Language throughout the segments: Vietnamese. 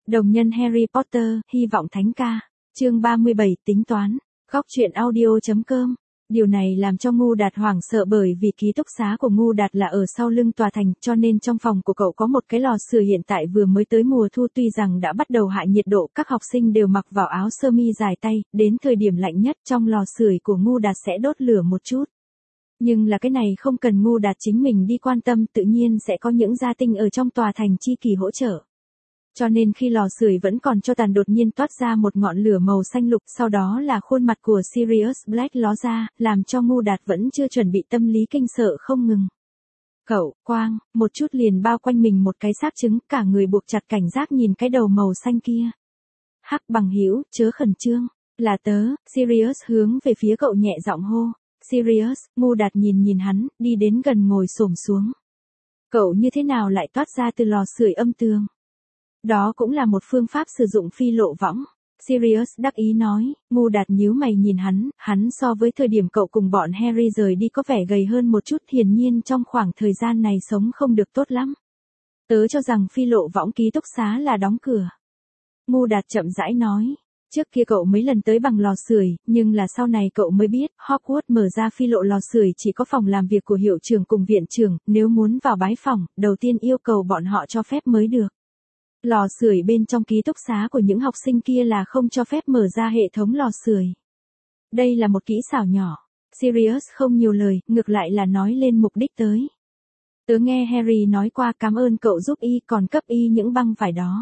Đồng nhân Harry Potter, hy vọng thánh ca. Chương 37, tính toán. Góc truyện audio.com. Điều này làm cho Ngu Đạt hoảng sợ bởi vì ký túc xá của Ngu Đạt là ở sau lưng tòa thành, cho nên trong phòng của cậu có một cái lò sưởi. Hiện tại vừa mới tới mùa thu, tuy rằng đã bắt đầu hạ nhiệt độ, các học sinh đều mặc vào áo sơ mi dài tay, đến thời điểm lạnh nhất trong lò sưởi của Ngu Đạt sẽ đốt lửa một chút. Nhưng là cái này không cần Ngu Đạt chính mình đi quan tâm, tự nhiên sẽ có những gia tinh ở trong tòa thành chi kỳ hỗ trợ. Cho nên khi lò sưởi vẫn còn cho tàn, đột nhiên toát ra một ngọn lửa màu xanh lục, sau đó là khuôn mặt của Sirius Black ló ra, làm cho Ngu Đạt vẫn chưa chuẩn bị tâm lý kinh sợ không ngừng. Cậu, quang, một chút liền bao quanh mình một cái xác trứng, cả người buộc chặt cảnh giác nhìn cái đầu màu xanh kia. Hắc bằng hữu, chớ khẩn trương, là tớ. Sirius hướng về phía cậu nhẹ giọng hô. Sirius, Ngu Đạt nhìn hắn, đi đến gần ngồi xổm xuống. Cậu như thế nào lại toát ra từ lò sưởi âm tường? Đó cũng là một phương pháp sử dụng phi lộ võng. Sirius đắc ý nói. Ngu Đạt nhíu mày nhìn hắn so với thời điểm cậu cùng bọn Harry rời đi có vẻ gầy hơn một chút, hiển nhiên trong khoảng thời gian này sống không được tốt lắm. Tớ cho rằng phi lộ võng ký túc xá là đóng cửa. Ngu Đạt chậm rãi nói. Trước kia cậu mấy lần tới bằng lò sưởi, nhưng là sau này cậu mới biết, Hogwarts mở ra phi lộ lò sưởi chỉ có phòng làm việc của hiệu trưởng cùng viện trưởng, nếu muốn vào bái phòng, đầu tiên yêu cầu bọn họ cho phép mới được. Lò sưởi bên trong ký túc xá của những học sinh kia là không cho phép mở ra hệ thống lò sưởi. Đây là một kỹ xảo nhỏ. Sirius không nhiều lời, ngược lại là nói lên mục đích tới. Tớ nghe Harry nói qua, cảm ơn cậu giúp y, còn cấp y những băng vải đó.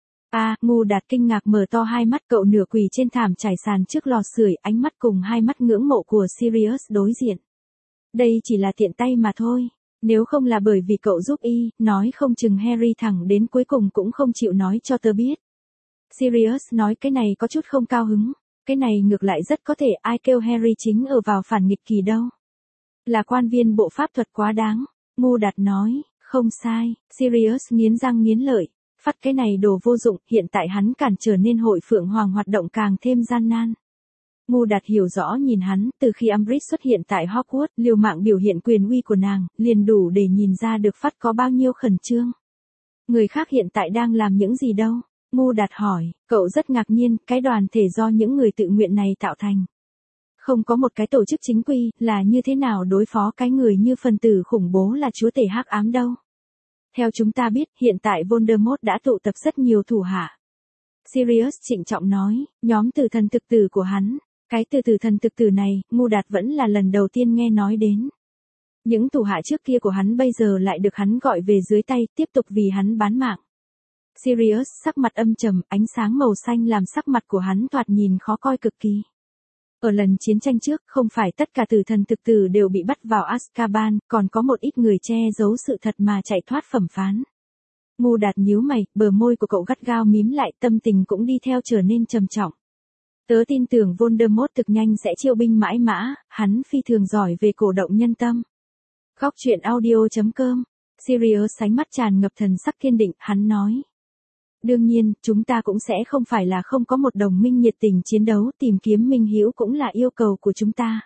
Ngu Đạt kinh ngạc mở to hai mắt, cậu nửa quỳ trên thảm trải sàn trước lò sưởi, ánh mắt cùng hai mắt ngưỡng mộ của Sirius đối diện. Đây chỉ là tiện tay mà thôi. Nếu không là bởi vì cậu giúp y, nói không chừng Harry thẳng đến cuối cùng cũng không chịu nói cho tớ biết. Sirius nói cái này có chút không cao hứng. Cái này ngược lại rất có thể ai kêu Harry chính ở vào phản nghịch kỳ đâu. Là quan viên bộ pháp thuật quá đáng. Ngu Đạt nói, không sai. Sirius nghiến răng nghiến lợi. Phát cái này đồ vô dụng, hiện tại hắn cản trở nên hội Phượng Hoàng hoạt động càng thêm gian nan. Ngu Đạt hiểu rõ nhìn hắn, từ khi Umbridge xuất hiện tại Hogwarts, liều mạng biểu hiện quyền uy của nàng, liền đủ để nhìn ra được Phát có bao nhiêu khẩn trương. Người khác hiện tại đang làm những gì đâu? Ngu Đạt hỏi, cậu rất ngạc nhiên, cái đoàn thể do những người tự nguyện này tạo thành. Không có một cái tổ chức chính quy, là như thế nào đối phó cái người như phần tử khủng bố là chúa tể hắc ám đâu? Theo chúng ta biết, hiện tại Voldemort đã tụ tập rất nhiều thủ hạ. Sirius trịnh trọng nói, nhóm tử thần thực tử của hắn. Cái từ tử thần thực tử này, Ngu Đạt vẫn là lần đầu tiên nghe nói đến. Những thủ hạ trước kia của hắn bây giờ lại được hắn gọi về dưới tay, tiếp tục vì hắn bán mạng. Sirius sắc mặt âm trầm, ánh sáng màu xanh làm sắc mặt của hắn thoạt nhìn khó coi cực kỳ. Ở lần chiến tranh trước, không phải tất cả tử thần thực tử đều bị bắt vào Azkaban, còn có một ít người che giấu sự thật mà chạy thoát phẩm phán. Ngu Đạt nhíu mày, bờ môi của cậu gắt gao mím lại, tâm tình cũng đi theo trở nên trầm trọng. Tớ tin tưởng Voldemort thực nhanh sẽ chiêu binh mãi mã, hắn phi thường giỏi về cổ động nhân tâm. Góc truyện audio.com. Sirius ánh mắt tràn ngập thần sắc kiên định, hắn nói. Đương nhiên, chúng ta cũng sẽ không phải là không có một đồng minh nhiệt tình chiến đấu, tìm kiếm minh hữu cũng là yêu cầu của chúng ta.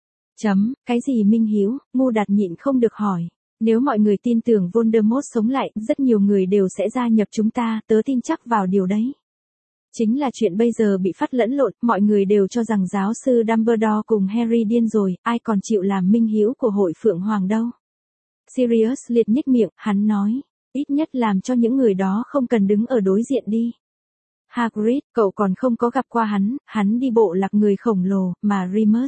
Cái gì minh hữu? Ngu Đạt nhịn không được hỏi. Nếu mọi người tin tưởng Voldemort sống lại, rất nhiều người đều sẽ gia nhập chúng ta, tớ tin chắc vào điều đấy. Chính là chuyện bây giờ bị phát lẫn lộn, mọi người đều cho rằng giáo sư Dumbledore cùng Harry điên rồi, ai còn chịu làm minh hữu của hội Phượng Hoàng đâu. Sirius liệt nhếch miệng, hắn nói, ít nhất làm cho những người đó không cần đứng ở đối diện đi. Hagrid, cậu còn không có gặp qua hắn đi bộ lạc người khổng lồ, mà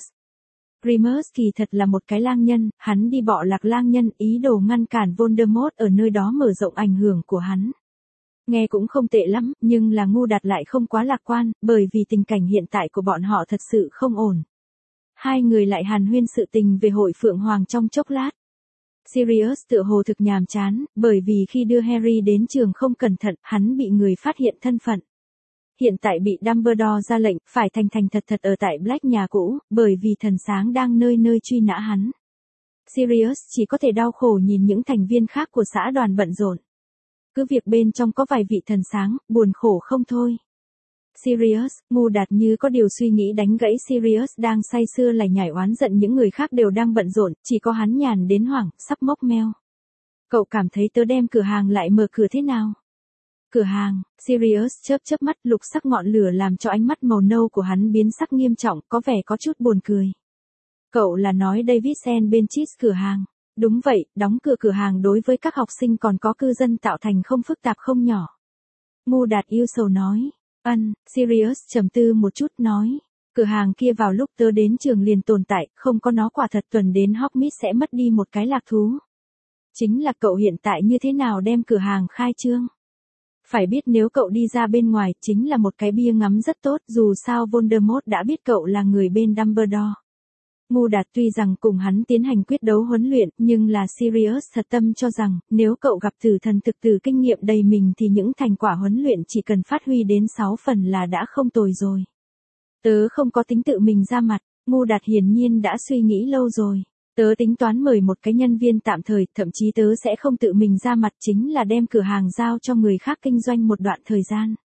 Remus kỳ thật là một cái lang nhân, hắn đi bọ lạc lang nhân, ý đồ ngăn cản Voldemort ở nơi đó mở rộng ảnh hưởng của hắn. Nghe cũng không tệ lắm, nhưng là Ngu Đạt lại không quá lạc quan, bởi vì tình cảnh hiện tại của bọn họ thật sự không ổn. Hai người lại hàn huyên sự tình về hội Phượng Hoàng trong chốc lát. Sirius tựa hồ thực nhàm chán, bởi vì khi đưa Harry đến trường không cẩn thận, hắn bị người phát hiện thân phận. Hiện tại bị Dumbledore ra lệnh, phải thành thật ở tại Black nhà cũ, bởi vì thần sáng đang nơi nơi truy nã hắn. Sirius chỉ có thể đau khổ nhìn những thành viên khác của xã đoàn bận rộn. Cứ việc bên trong có vài vị thần sáng, buồn khổ không thôi. Sirius, Ngu Đạt như có điều suy nghĩ đánh gãy Sirius đang say sưa lải nhải oán giận những người khác đều đang bận rộn, chỉ có hắn nhàn đến hoảng, sắp mốc meo. Cậu cảm thấy tớ đem cửa hàng lại mở cửa thế nào? Cửa hàng, Sirius chớp chớp mắt, lục sắc ngọn lửa làm cho ánh mắt màu nâu của hắn biến sắc nghiêm trọng, có vẻ có chút buồn cười. Cậu là nói David and Benchis cửa hàng. Đúng vậy, đóng cửa cửa hàng đối với các học sinh còn có cư dân tạo thành không phức tạp không nhỏ. Ngu Đạt yêu sầu nói. Sirius trầm tư một chút nói. Cửa hàng kia vào lúc tớ đến trường liền tồn tại, không có nó quả thật tuần đến Hogsmeade sẽ mất đi một cái lạc thú. Chính là cậu hiện tại như thế nào đem cửa hàng khai trương? Phải biết nếu cậu đi ra bên ngoài chính là một cái bia ngắm rất tốt, dù sao Voldemort đã biết cậu là người bên Dumbledore. Ngu Đạt tuy rằng cùng hắn tiến hành quyết đấu huấn luyện, nhưng là Sirius thật tâm cho rằng, nếu cậu gặp tử thần thực từ kinh nghiệm đầy mình thì những thành quả huấn luyện chỉ cần phát huy đến 6 phần là đã không tồi rồi. Tớ không có tính tự mình ra mặt, Ngu Đạt hiển nhiên đã suy nghĩ lâu rồi. Tớ tính toán mời một cái nhân viên tạm thời, thậm chí tớ sẽ không tự mình ra mặt, chính là đem cửa hàng giao cho người khác kinh doanh một đoạn thời gian.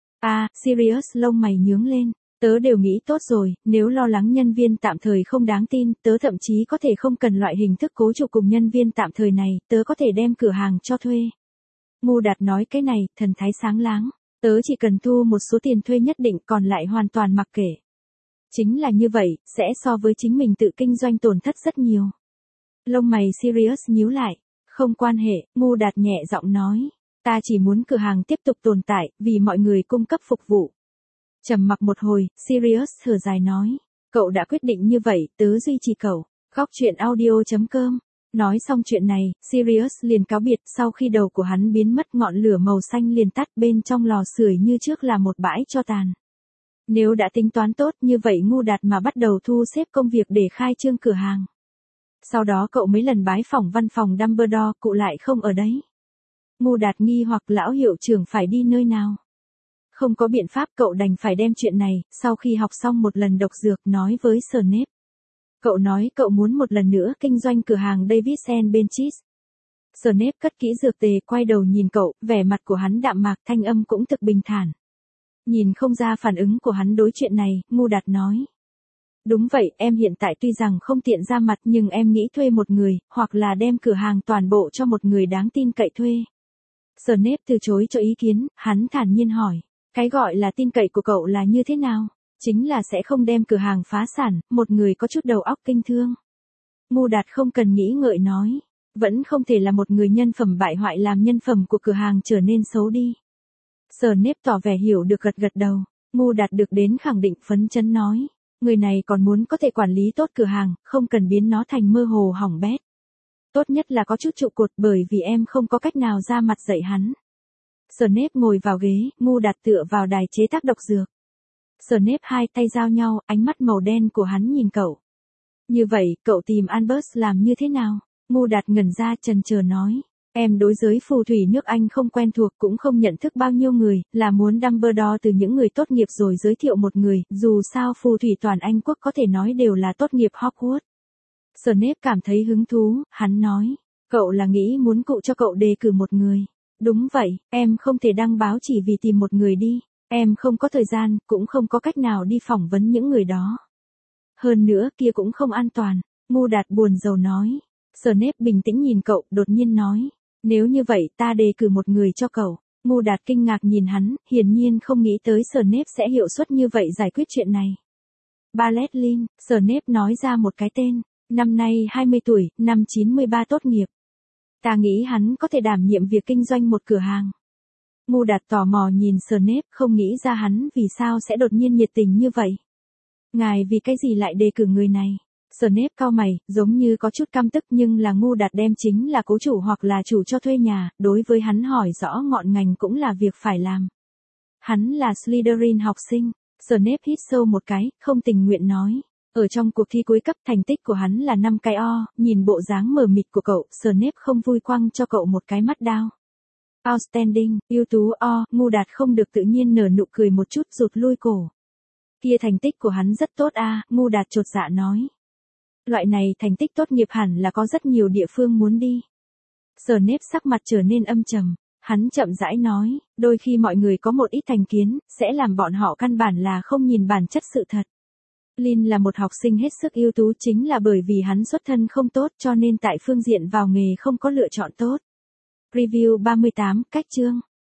Sirius lông mày nhướng lên. Tớ đều nghĩ tốt rồi, nếu lo lắng nhân viên tạm thời không đáng tin, tớ thậm chí có thể không cần loại hình thức cố chủ cùng nhân viên tạm thời này, tớ có thể đem cửa hàng cho thuê. Ngu Đạt nói cái này, thần thái sáng láng. Tớ chỉ cần thu một số tiền thuê nhất định, còn lại hoàn toàn mặc kệ. Chính là như vậy, sẽ so với chính mình tự kinh doanh tổn thất rất nhiều. Lông mày Sirius nhíu lại. Không quan hệ, Ngu Đạt nhẹ giọng nói. Ta chỉ muốn cửa hàng tiếp tục tồn tại, vì mọi người cung cấp phục vụ. Trầm mặc một hồi, Sirius thở dài nói. Cậu đã quyết định như vậy, tớ duy trì cậu. Góc chuyện audio.com. Nói xong chuyện này, Sirius liền cáo biệt, sau khi đầu của hắn biến mất ngọn lửa màu xanh liền tắt, bên trong lò sưởi như trước là một bãi tro tàn. Nếu đã tính toán tốt như vậy Ngu Đạt mà bắt đầu thu xếp công việc để khai trương cửa hàng. Sau đó cậu mấy lần bái phỏng văn phòng Dumbledore, cụ lại không ở đấy. Ngu Đạt nghi hoặc lão hiệu trưởng phải đi nơi nào. Không có biện pháp cậu đành phải đem chuyện này, sau khi học xong một lần độc dược nói với Snape. Cậu nói cậu muốn một lần nữa kinh doanh cửa hàng David and Benchis. Snape cất kỹ dược tề quay đầu nhìn cậu, vẻ mặt của hắn đạm mạc, thanh âm cũng thực bình thản. Nhìn không ra phản ứng của hắn đối chuyện này, Ngu Đạt nói. Đúng vậy, em hiện tại tuy rằng không tiện ra mặt nhưng em nghĩ thuê một người, hoặc là đem cửa hàng toàn bộ cho một người đáng tin cậy thuê. Snape từ chối cho ý kiến, hắn thản nhiên hỏi. Cái gọi là tin cậy của cậu là như thế nào? Chính là sẽ không đem cửa hàng phá sản, một người có chút đầu óc kinh thương. Ngu Đạt không cần nghĩ ngợi nói. Vẫn không thể là một người nhân phẩm bại hoại làm nhân phẩm của cửa hàng trở nên xấu đi. Snape tỏ vẻ hiểu được gật gật đầu. Ngu Đạt được đến khẳng định phấn chấn nói. Người này còn muốn có thể quản lý tốt cửa hàng, không cần biến nó thành mơ hồ hỏng bét. Tốt nhất là có chút trụ cột bởi vì em không có cách nào ra mặt dạy hắn. Snape ngồi vào ghế, Ngu Đạt tựa vào đài chế tác độc dược. Snape hai tay giao nhau, ánh mắt màu đen của hắn nhìn cậu. Như vậy, cậu tìm Albus làm như thế nào? Ngu Đạt ngẩn ra chần chờ nói. Em đối giới phù thủy nước Anh không quen thuộc cũng không nhận thức bao nhiêu người, là muốn Dumbledore từ những người tốt nghiệp rồi giới thiệu một người, dù sao phù thủy toàn Anh quốc có thể nói đều là tốt nghiệp Hogwarts. Snape cảm thấy hứng thú, hắn nói. Cậu là nghĩ muốn cụ cho cậu đề cử một người. Đúng vậy, em không thể đăng báo chỉ vì tìm một người đi. Em không có thời gian, cũng không có cách nào đi phỏng vấn những người đó. Hơn nữa kia cũng không an toàn. Ngu Đạt buồn rầu nói. Snape bình tĩnh nhìn cậu, đột nhiên nói. Nếu như vậy ta đề cử một người cho cậu. Ngu Đạt kinh ngạc nhìn hắn, hiển nhiên không nghĩ tới Snape sẽ hiệu suất như vậy giải quyết chuyện này. Barrett Lynn, Snape nói ra một cái tên. Năm nay 20 tuổi, năm 93 tốt nghiệp. Ta nghĩ hắn có thể đảm nhiệm việc kinh doanh một cửa hàng. Ngu Đạt tò mò nhìn Snape, không nghĩ ra hắn vì sao sẽ đột nhiên nhiệt tình như vậy. Ngài vì cái gì lại đề cử người này? Snape cau mày, giống như có chút căm tức nhưng là Ngu Đạt đem chính là cố chủ hoặc là chủ cho thuê nhà, đối với hắn hỏi rõ ngọn ngành cũng là việc phải làm. Hắn là Slytherin học sinh. Snape hít sâu một cái, không tình nguyện nói. Ở trong cuộc thi cuối cấp thành tích của hắn là 5 cái O, nhìn bộ dáng mờ mịt của cậu, Snape không vui quăng cho cậu một cái mắt đao. Outstanding, ưu tú O, Ngu Đạt không được tự nhiên nở nụ cười một chút rụt lui cổ. Kia thành tích của hắn rất tốt Ngu Đạt chột dạ nói. Loại này thành tích tốt nghiệp hẳn là có rất nhiều địa phương muốn đi. Snape sắc mặt trở nên âm trầm, hắn chậm rãi nói, đôi khi mọi người có một ít thành kiến, sẽ làm bọn họ căn bản là không nhìn bản chất sự thật. Lin là một học sinh hết sức ưu tú chính là bởi vì hắn xuất thân không tốt cho nên tại phương diện vào nghề không có lựa chọn tốt. Review 38, cách chương.